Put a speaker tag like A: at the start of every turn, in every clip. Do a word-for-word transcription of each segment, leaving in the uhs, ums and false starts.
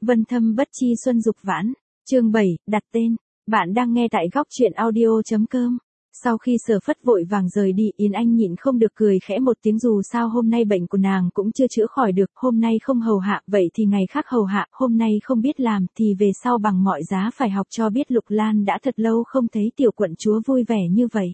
A: Vân thâm bất chi xuân dục vãn. Chương bảy, đặt tên. Bạn đang nghe tại góc truyện audio chấm com. Sau khi Sở Phất vội vàng rời đi, Yến Anh nhịn không được cười khẽ một tiếng, dù sao hôm nay bệnh của nàng cũng chưa chữa khỏi được, hôm nay không hầu hạ, vậy thì ngày khác hầu hạ, hôm nay không biết làm thì về sau bằng mọi giá phải học cho biết. Lục Lan đã thật lâu không thấy tiểu quận chúa vui vẻ như vậy.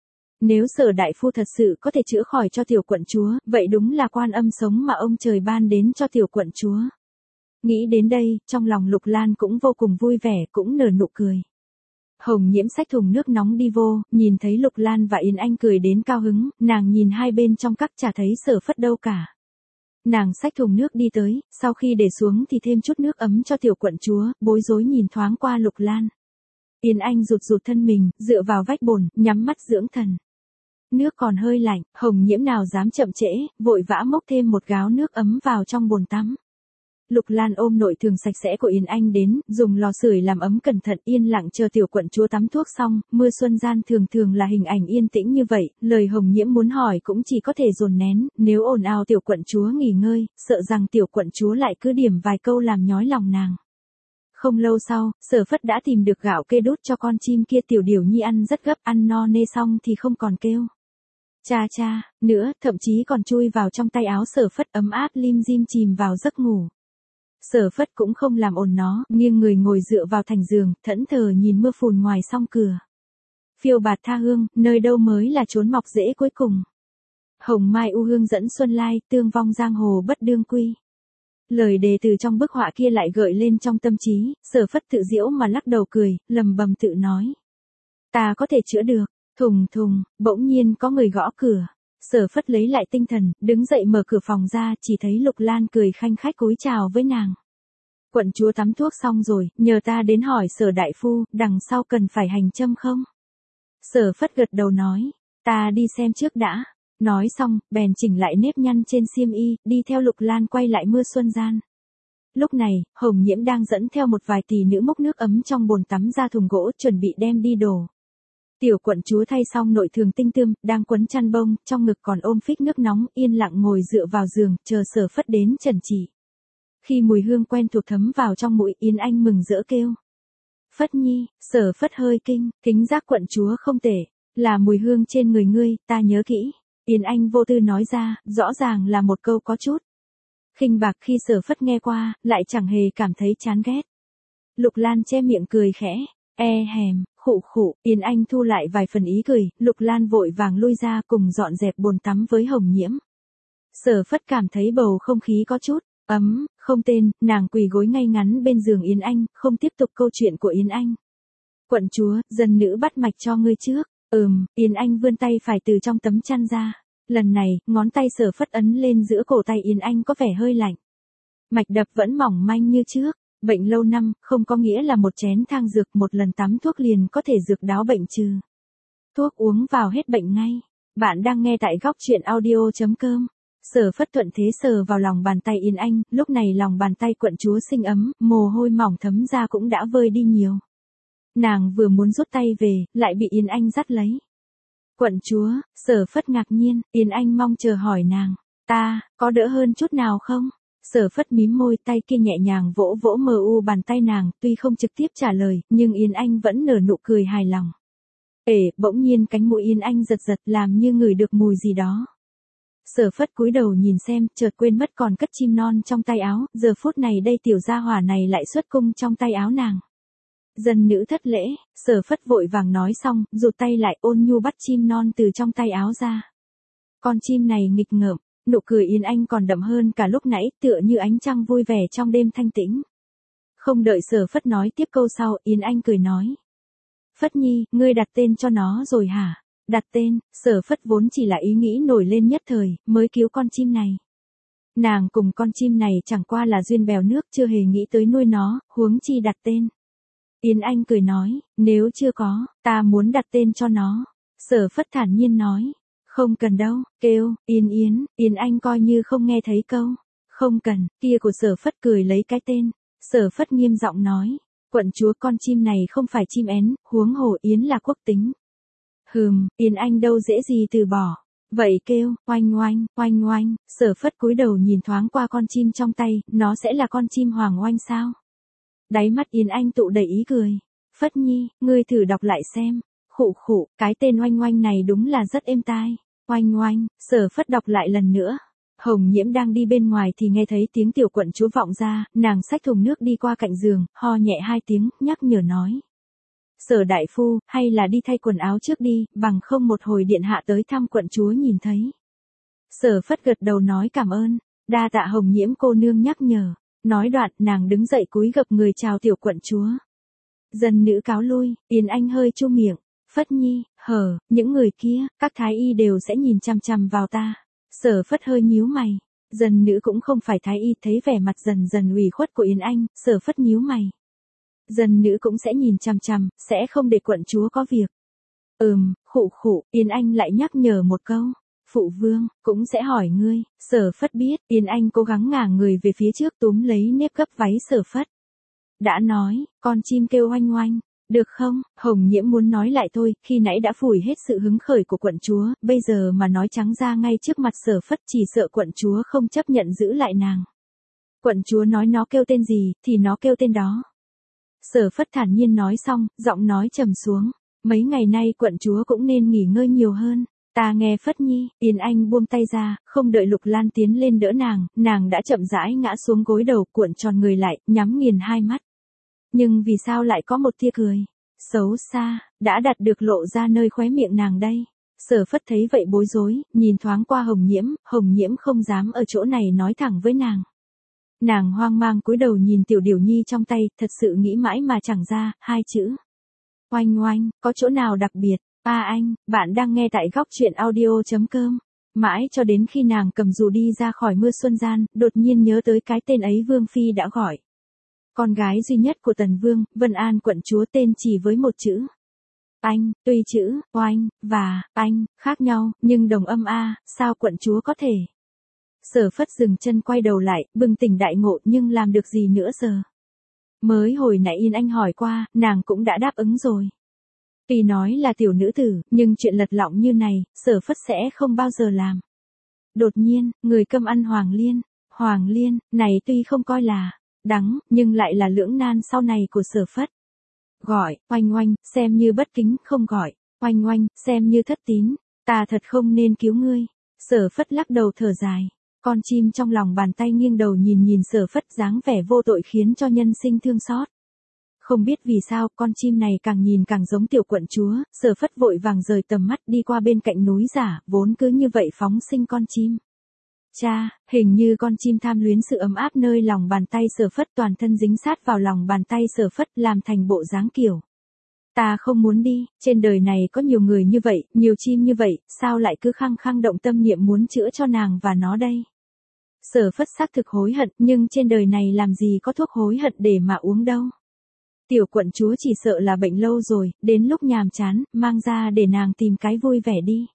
A: Nếu Sở đại phu thật sự có thể chữa khỏi cho tiểu quận chúa, vậy đúng là quan âm sống mà ông trời ban đến cho tiểu quận chúa. Nghĩ đến đây, trong lòng Lục Lan cũng vô cùng vui vẻ, cũng nở nụ cười. Hồng Nhiễm xách thùng nước nóng đi vô, nhìn thấy Lục Lan và Yến Anh cười đến cao hứng, nàng nhìn hai bên trong các chả thấy Sở Phất đâu cả. Nàng xách thùng nước đi tới, sau khi để xuống thì thêm chút nước ấm cho tiểu quận chúa, bối rối nhìn thoáng qua Lục Lan. Yến Anh rụt rụt thân mình, dựa vào vách bồn, nhắm mắt dưỡng thần. Nước còn hơi lạnh, Hồng Nhiễm nào dám chậm trễ, vội vã múc thêm một gáo nước ấm vào trong bồn tắm. Lục Lan ôm nội thường sạch sẽ của Yến Anh đến, dùng lò sưởi làm ấm cẩn thận, yên lặng chờ tiểu quận chúa tắm thuốc xong. Mưa xuân gian thường thường là hình ảnh yên tĩnh như vậy, lời Hồng Nhiễm muốn hỏi cũng chỉ có thể dồn nén, nếu ồn ào tiểu quận chúa nghỉ ngơi, sợ rằng tiểu quận chúa lại cứ điểm vài câu làm nhói lòng nàng. Không lâu sau, Sở Phất đã tìm được gạo kê đút cho con chim kia, tiểu điểu nhi ăn rất gấp, ăn no nê xong thì không còn kêu cha cha nữa, thậm chí còn chui vào trong tay áo Sở Phất, ấm áp lim dim chìm vào giấc ngủ. Sở Phất cũng không làm ồn nó, nghiêng người ngồi dựa vào thành giường, thẫn thờ nhìn mưa phùn ngoài song cửa. Phiêu bạt tha hương, nơi đâu mới là chốn mọc rễ cuối cùng. Hồng mai u hương dẫn xuân lai, tương vong giang hồ bất đương quy. Lời đề từ trong bức họa kia lại gợi lên trong tâm trí, Sở Phất tự giễu mà lắc đầu cười, lầm bầm tự nói. Ta có thể chữa được. Thùng thùng, bỗng nhiên có người gõ cửa. Sở Phất lấy lại tinh thần, đứng dậy mở cửa phòng ra, chỉ thấy Lục Lan cười khanh khách cúi chào với nàng. Quận chúa tắm thuốc xong rồi, nhờ ta đến hỏi Sở đại phu, đằng sau cần phải hành châm không? Sở Phất gật đầu nói, ta đi xem trước đã. Nói xong, bèn chỉnh lại nếp nhăn trên xiêm y, đi theo Lục Lan quay lại mưa xuân gian. Lúc này, Hồng Nhiễm đang dẫn theo một vài tỷ nữ múc nước ấm trong bồn tắm ra thùng gỗ, chuẩn bị đem đi đổ. Tiểu quận chúa thay xong nội thường tinh tươm, đang quấn chăn bông, trong ngực còn ôm phích nước nóng, yên lặng ngồi dựa vào giường, chờ Sở Phất đến trần trị. Khi mùi hương quen thuộc thấm vào trong mũi, Yến Anh mừng rỡ kêu. Phất nhi, Sở Phất hơi kinh, thính giác quận chúa không tệ, là mùi hương trên người ngươi, ta nhớ kỹ. Yến Anh vô tư nói ra, rõ ràng là một câu có chút khinh bạc, khi Sở Phất nghe qua, lại chẳng hề cảm thấy chán ghét. Lục Lan che miệng cười khẽ, e hèm, khụ khụ. Yến Anh thu lại vài phần ý cười, Lục Lan vội vàng lui ra cùng dọn dẹp bồn tắm với Hồng Nhiễm. Sở Phất cảm thấy bầu không khí có chút ấm, không tên, nàng quỳ gối ngay ngắn bên giường Yến Anh, không tiếp tục câu chuyện của Yến Anh. Quận chúa, dân nữ bắt mạch cho ngươi trước. Ừm, Yến Anh vươn tay phải từ trong tấm chăn ra. Lần này, ngón tay Sở Phất ấn lên giữa cổ tay Yến Anh có vẻ hơi lạnh. Mạch đập vẫn mỏng manh như trước. Bệnh lâu năm, không có nghĩa là một chén thang dược, một lần tắm thuốc liền có thể dược đáo bệnh trừ. Thuốc uống vào hết bệnh ngay. Bạn đang nghe tại góc truyện audio chấm com. Sở Phất thuận thế sờ vào lòng bàn tay Yến Anh, lúc này lòng bàn tay quận chúa sinh ấm, mồ hôi mỏng thấm ra cũng đã vơi đi nhiều. Nàng vừa muốn rút tay về, lại bị Yến Anh dắt lấy. Quận chúa, Sở Phất ngạc nhiên, Yến Anh mong chờ hỏi nàng, ta, có đỡ hơn chút nào không? Sở Phất mím môi, tay kia nhẹ nhàng vỗ vỗ mờ u bàn tay nàng, tuy không trực tiếp trả lời, nhưng Yến Anh vẫn nở nụ cười hài lòng. Ể, bỗng nhiên cánh mũi Yến Anh giật giật, làm như ngửi được mùi gì đó. Sở Phất cúi đầu nhìn xem, chợt quên mất còn cất chim non trong tay áo, giờ phút này đây tiểu gia hỏa này lại xuất cung trong tay áo nàng. Dân nữ thất lễ. Sở Phất vội vàng nói xong, rụt tay lại, ôn nhu bắt chim non từ trong tay áo ra. Con chim này nghịch ngợm, nụ cười Yến Anh còn đậm hơn cả lúc nãy, tựa như ánh trăng vui vẻ trong đêm thanh tĩnh. Không đợi Sở Phất nói tiếp câu sau, Yến Anh cười nói. Phất nhi, ngươi đặt tên cho nó rồi hả? Đặt tên, Sở Phất vốn chỉ là ý nghĩ nổi lên nhất thời, mới cứu con chim này. Nàng cùng con chim này chẳng qua là duyên bèo nước, chưa hề nghĩ tới nuôi nó, huống chi đặt tên. Yến Anh cười nói, nếu chưa có, ta muốn đặt tên cho nó. Sở Phất thản nhiên nói, không cần đâu, kêu, Yến Yến. Yến Anh coi như không nghe thấy câu, không cần, kia của Sở Phất cười lấy cái tên. Sở Phất nghiêm giọng nói, quận chúa, con chim này không phải chim én, huống hồ Yến là quốc tính. Hừm, Yến Anh đâu dễ gì từ bỏ. Vậy kêu, oanh oanh, oanh oanh. Sở Phất cúi đầu nhìn thoáng qua con chim trong tay, nó sẽ là con chim hoàng oanh sao? Đáy mắt Yến Anh tụ đầy ý cười. Phất Nhi, ngươi thử đọc lại xem. Khụ khụ, cái tên Oanh Oanh này đúng là rất êm tai. Oanh Oanh, Sở Phất đọc lại lần nữa. Hồng Nhiễm đang đi bên ngoài thì nghe thấy tiếng tiểu quận chúa vọng ra, nàng xách thùng nước đi qua cạnh giường, ho nhẹ hai tiếng, nhắc nhở nói. Sở đại phu, hay là đi thay quần áo trước đi, bằng không một hồi điện hạ tới thăm quận chúa nhìn thấy. Sở Phất gật đầu nói cảm ơn, đa tạ Hồng Nhiễm cô nương nhắc nhở. Nói đoạn, nàng đứng dậy cúi gập người chào tiểu quận chúa. Dân nữ cáo lui, Yến Anh hơi chu miệng. Phất Nhi, hờ, những người kia, các thái y đều sẽ nhìn chằm chằm vào ta. Sở Phất hơi nhíu mày. Dân nữ cũng không phải thái y, thấy vẻ mặt dần dần ủy khuất của Yến Anh, Sở Phất nhíu mày. Dân nữ cũng sẽ nhìn chằm chằm, sẽ không để quận chúa có việc. Ừm, khụ khụ, Yến Anh lại nhắc nhở một câu. Phụ vương, cũng sẽ hỏi ngươi. Sở Phất biết, Yến Anh cố gắng ngả người về phía trước túm lấy nếp gấp váy Sở Phất. Đã nói, con chim kêu oanh oanh. Được không? Hồng Nhiễm muốn nói lại thôi, khi nãy đã phủi hết sự hứng khởi của quận chúa, bây giờ mà nói trắng ra ngay trước mặt Sở Phất chỉ sợ quận chúa không chấp nhận giữ lại nàng. Quận chúa nói nó kêu tên gì, thì nó kêu tên đó. Sở Phất thản nhiên nói xong, giọng nói trầm xuống. Mấy ngày nay quận chúa cũng nên nghỉ ngơi nhiều hơn. Ta nghe Phất Nhi, Yến Anh buông tay ra, không đợi Lục Lan tiến lên đỡ nàng, nàng đã chậm rãi ngã xuống gối đầu, cuộn tròn người lại, nhắm nghiền hai mắt. Nhưng vì sao lại có một tia cười xấu xa, đã đặt được lộ ra nơi khóe miệng nàng đây. Sở Phất thấy vậy bối rối, nhìn thoáng qua Hồng Nhiễm, Hồng Nhiễm không dám ở chỗ này nói thẳng với nàng. Nàng hoang mang cúi đầu nhìn tiểu điểu nhi trong tay, thật sự nghĩ mãi mà chẳng ra, hai chữ. Oanh oanh, có chỗ nào đặc biệt? A anh, bạn đang nghe tại góc truyện audio chấm com. Mãi cho đến khi nàng cầm dù đi ra khỏi mưa xuân gian, đột nhiên nhớ tới cái tên ấy Vương Phi đã gọi. Con gái duy nhất của Tần Vương, Vân An quận chúa tên chỉ với một chữ. Anh, tuy chữ, oanh, và, anh, khác nhau, nhưng đồng âm A, sao quận chúa có thể? Sở Phất dừng chân quay đầu lại, bừng tỉnh đại ngộ nhưng làm được gì nữa giờ? Mới hồi nãy Yên Anh hỏi qua, nàng cũng đã đáp ứng rồi. Tuy nói là tiểu nữ tử, nhưng chuyện lật lọng như này, Sở Phất sẽ không bao giờ làm. Đột nhiên, người cơm ăn Hoàng Liên. Hoàng Liên, này tuy không coi là đắng, nhưng lại là lưỡng nan sau này của Sở Phất. Gọi, oanh oanh, xem như bất kính, không gọi, oanh oanh, xem như thất tín. Ta thật không nên cứu ngươi. Sở Phất lắc đầu thở dài. Con chim trong lòng bàn tay nghiêng đầu nhìn nhìn Sở Phất dáng vẻ vô tội khiến cho nhân sinh thương xót. Không biết vì sao, con chim này càng nhìn càng giống tiểu quận chúa, Sở Phất vội vàng rời tầm mắt đi qua bên cạnh núi giả, vốn cứ như vậy phóng sinh con chim. Cha, hình như con chim tham luyến sự ấm áp nơi lòng bàn tay Sở Phất, toàn thân dính sát vào lòng bàn tay Sở Phất làm thành bộ dáng kiểu. Ta không muốn đi, trên đời này có nhiều người như vậy, nhiều chim như vậy, sao lại cứ khăng khăng động tâm niệm muốn chữa cho nàng và nó đây? Sở Phất xác thực hối hận, nhưng trên đời này làm gì có thuốc hối hận để mà uống đâu. Tiểu quận chúa chỉ sợ là bệnh lâu rồi, đến lúc nhàm chán, mang ra để nàng tìm cái vui vẻ đi.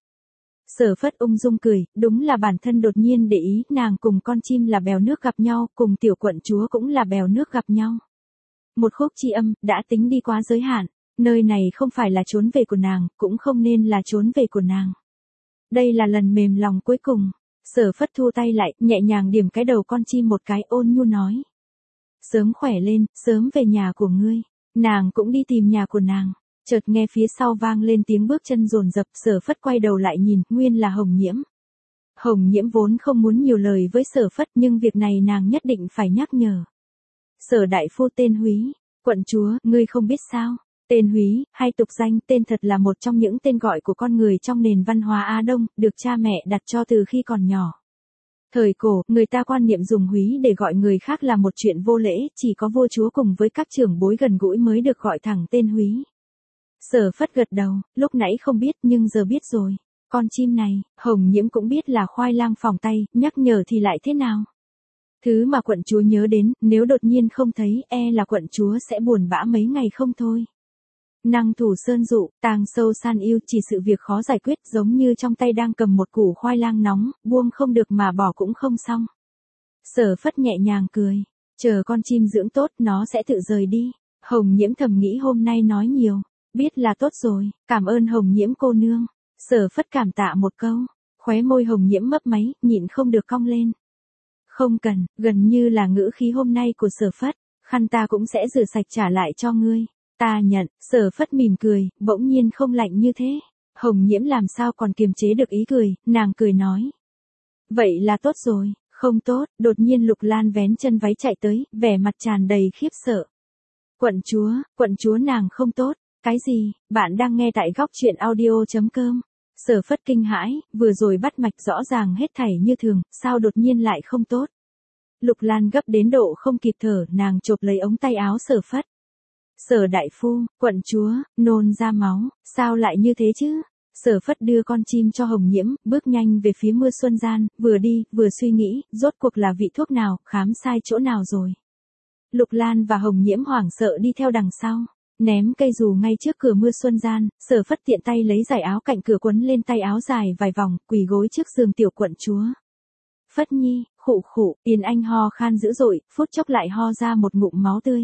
A: Sở Phất ung dung cười, đúng là bản thân đột nhiên để ý, nàng cùng con chim là bèo nước gặp nhau, cùng tiểu quận chúa cũng là bèo nước gặp nhau. Một khúc chi âm, đã tính đi quá giới hạn, nơi này không phải là trốn về của nàng, cũng không nên là trốn về của nàng. Đây là lần mềm lòng cuối cùng. Sở Phất thu tay lại, nhẹ nhàng điểm cái đầu con chim một cái, ôn nhu nói. Sớm khỏe lên, sớm về nhà của ngươi. Nàng cũng đi tìm nhà của nàng. Chợt nghe phía sau vang lên tiếng bước chân dồn dập, Sở Phất quay đầu lại nhìn, nguyên là Hồng Nhiễm. Hồng Nhiễm vốn không muốn nhiều lời với Sở Phất, nhưng việc này nàng nhất định phải nhắc nhở. Sở đại phu tên Húy, quận chúa, ngươi không biết sao? Tên Húy, hay tục danh, tên thật là một trong những tên gọi của con người trong nền văn hóa Á Đông, được cha mẹ đặt cho từ khi còn nhỏ. Thời cổ, người ta quan niệm dùng Húy để gọi người khác là một chuyện vô lễ, chỉ có vua chúa cùng với các trưởng bối gần gũi mới được gọi thẳng tên Húy. Sở Phất gật đầu, lúc nãy không biết nhưng giờ biết rồi. Con chim này, Hồng Nhiễm cũng biết là khoai lang phòng tay, nhắc nhở thì lại thế nào? Thứ mà quận chúa nhớ đến, nếu đột nhiên không thấy, e là quận chúa sẽ buồn bã mấy ngày không thôi. Năng thủ sơn dụ, tàng sâu san yêu, chỉ sự việc khó giải quyết, giống như trong tay đang cầm một củ khoai lang nóng, buông không được mà bỏ cũng không xong. Sở Phất nhẹ nhàng cười, chờ con chim dưỡng tốt, nó sẽ tự rời đi. Hồng Nhiễm thầm nghĩ hôm nay nói nhiều, biết là tốt rồi, cảm ơn Hồng Nhiễm cô nương. Sở Phất cảm tạ một câu, khóe môi Hồng Nhiễm mấp máy, nhịn không được cong lên. Không cần, gần như là ngữ khí hôm nay của Sở Phất. Khăn ta cũng sẽ rửa sạch trả lại cho ngươi. Ta nhận, Sở Phất mỉm cười, bỗng nhiên không lạnh như thế. Hồng Nhiễm làm sao còn kiềm chế được ý cười, nàng cười nói. Vậy là tốt rồi, không tốt, đột nhiên Lục Lan vén chân váy chạy tới, vẻ mặt tràn đầy khiếp sợ. Quận chúa, quận chúa nàng không tốt, cái gì, bạn đang nghe tại góc truyện audio.com. Sở Phất kinh hãi, vừa rồi bắt mạch rõ ràng hết thảy như thường, sao đột nhiên lại không tốt. Lục Lan gấp đến độ không kịp thở, nàng chộp lấy ống tay áo Sở Phất. Sở đại phu, quận chúa, nôn ra máu, sao lại như thế chứ? Sở Phất đưa con chim cho Hồng Nhiễm, bước nhanh về phía Mưa Xuân Gian, vừa đi, vừa suy nghĩ, rốt cuộc là vị thuốc nào, khám sai chỗ nào rồi. Lục Lan và Hồng Nhiễm hoảng sợ đi theo đằng sau, ném cây dù ngay trước cửa Mưa Xuân Gian, Sở Phất tiện tay lấy dải áo cạnh cửa quấn lên tay áo dài vài vòng, quỳ gối trước giường tiểu quận chúa. Phất nhi, khụ khụ, Yến Anh ho khan dữ dội, phút chốc lại ho ra một ngụm máu tươi.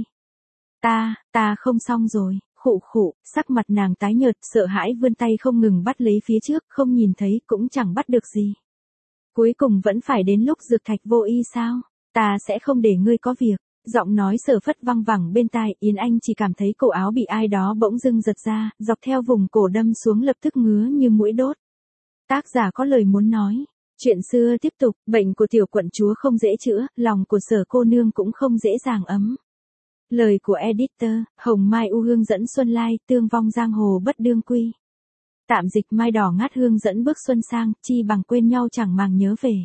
A: Ta, ta không xong rồi, khụ khụ, sắc mặt nàng tái nhợt, sợ hãi vươn tay không ngừng bắt lấy phía trước, không nhìn thấy, cũng chẳng bắt được gì. Cuối cùng vẫn phải đến lúc dược thạch vô y sao, ta sẽ không để ngươi có việc. Giọng nói Sở Phất văng vẳng bên tai, Yến Anh chỉ cảm thấy cổ áo bị ai đó bỗng dưng giật ra, dọc theo vùng cổ đâm xuống lập tức ngứa như mũi đốt. Tác giả có lời muốn nói. Chuyện xưa tiếp tục, bệnh của tiểu quận chúa không dễ chữa, lòng của Sở cô nương cũng không dễ dàng ấm. Lời của editor, Hồng Mai U Hương dẫn Xuân Lai, tương vong giang hồ bất đương quy. Tạm dịch Mai đỏ ngát hương dẫn bước xuân sang, chi bằng quên nhau chẳng màng nhớ về.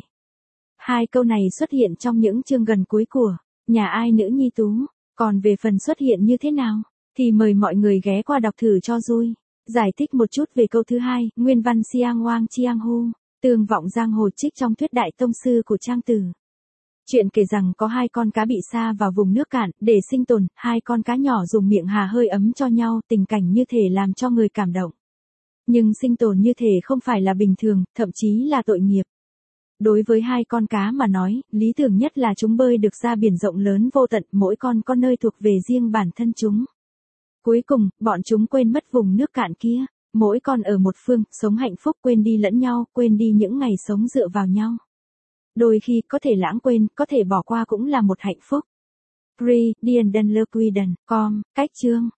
A: Hai câu này xuất hiện trong những chương gần cuối của Nhà ai nữ nhi tú, còn về phần xuất hiện như thế nào, thì mời mọi người ghé qua đọc thử cho vui. Giải thích một chút về câu thứ hai, nguyên văn Siang Wang Chiang Hu, tương vọng giang hồ trích trong thuyết đại tông sư của Trang Tử. Chuyện kể rằng có hai con cá bị sa vào vùng nước cạn, để sinh tồn, hai con cá nhỏ dùng miệng hà hơi ấm cho nhau, tình cảnh như thể làm cho người cảm động. Nhưng sinh tồn như thể không phải là bình thường, thậm chí là tội nghiệp. Đối với hai con cá mà nói, lý tưởng nhất là chúng bơi được ra biển rộng lớn vô tận, mỗi con có nơi thuộc về riêng bản thân chúng. Cuối cùng, bọn chúng quên mất vùng nước cạn kia, mỗi con ở một phương, sống hạnh phúc, quên đi lẫn nhau, quên đi những ngày sống dựa vào nhau. Đôi khi có thể lãng quên, có thể bỏ qua cũng là một hạnh phúc. Free, Dian Dan Le Quiden, com, cách chương.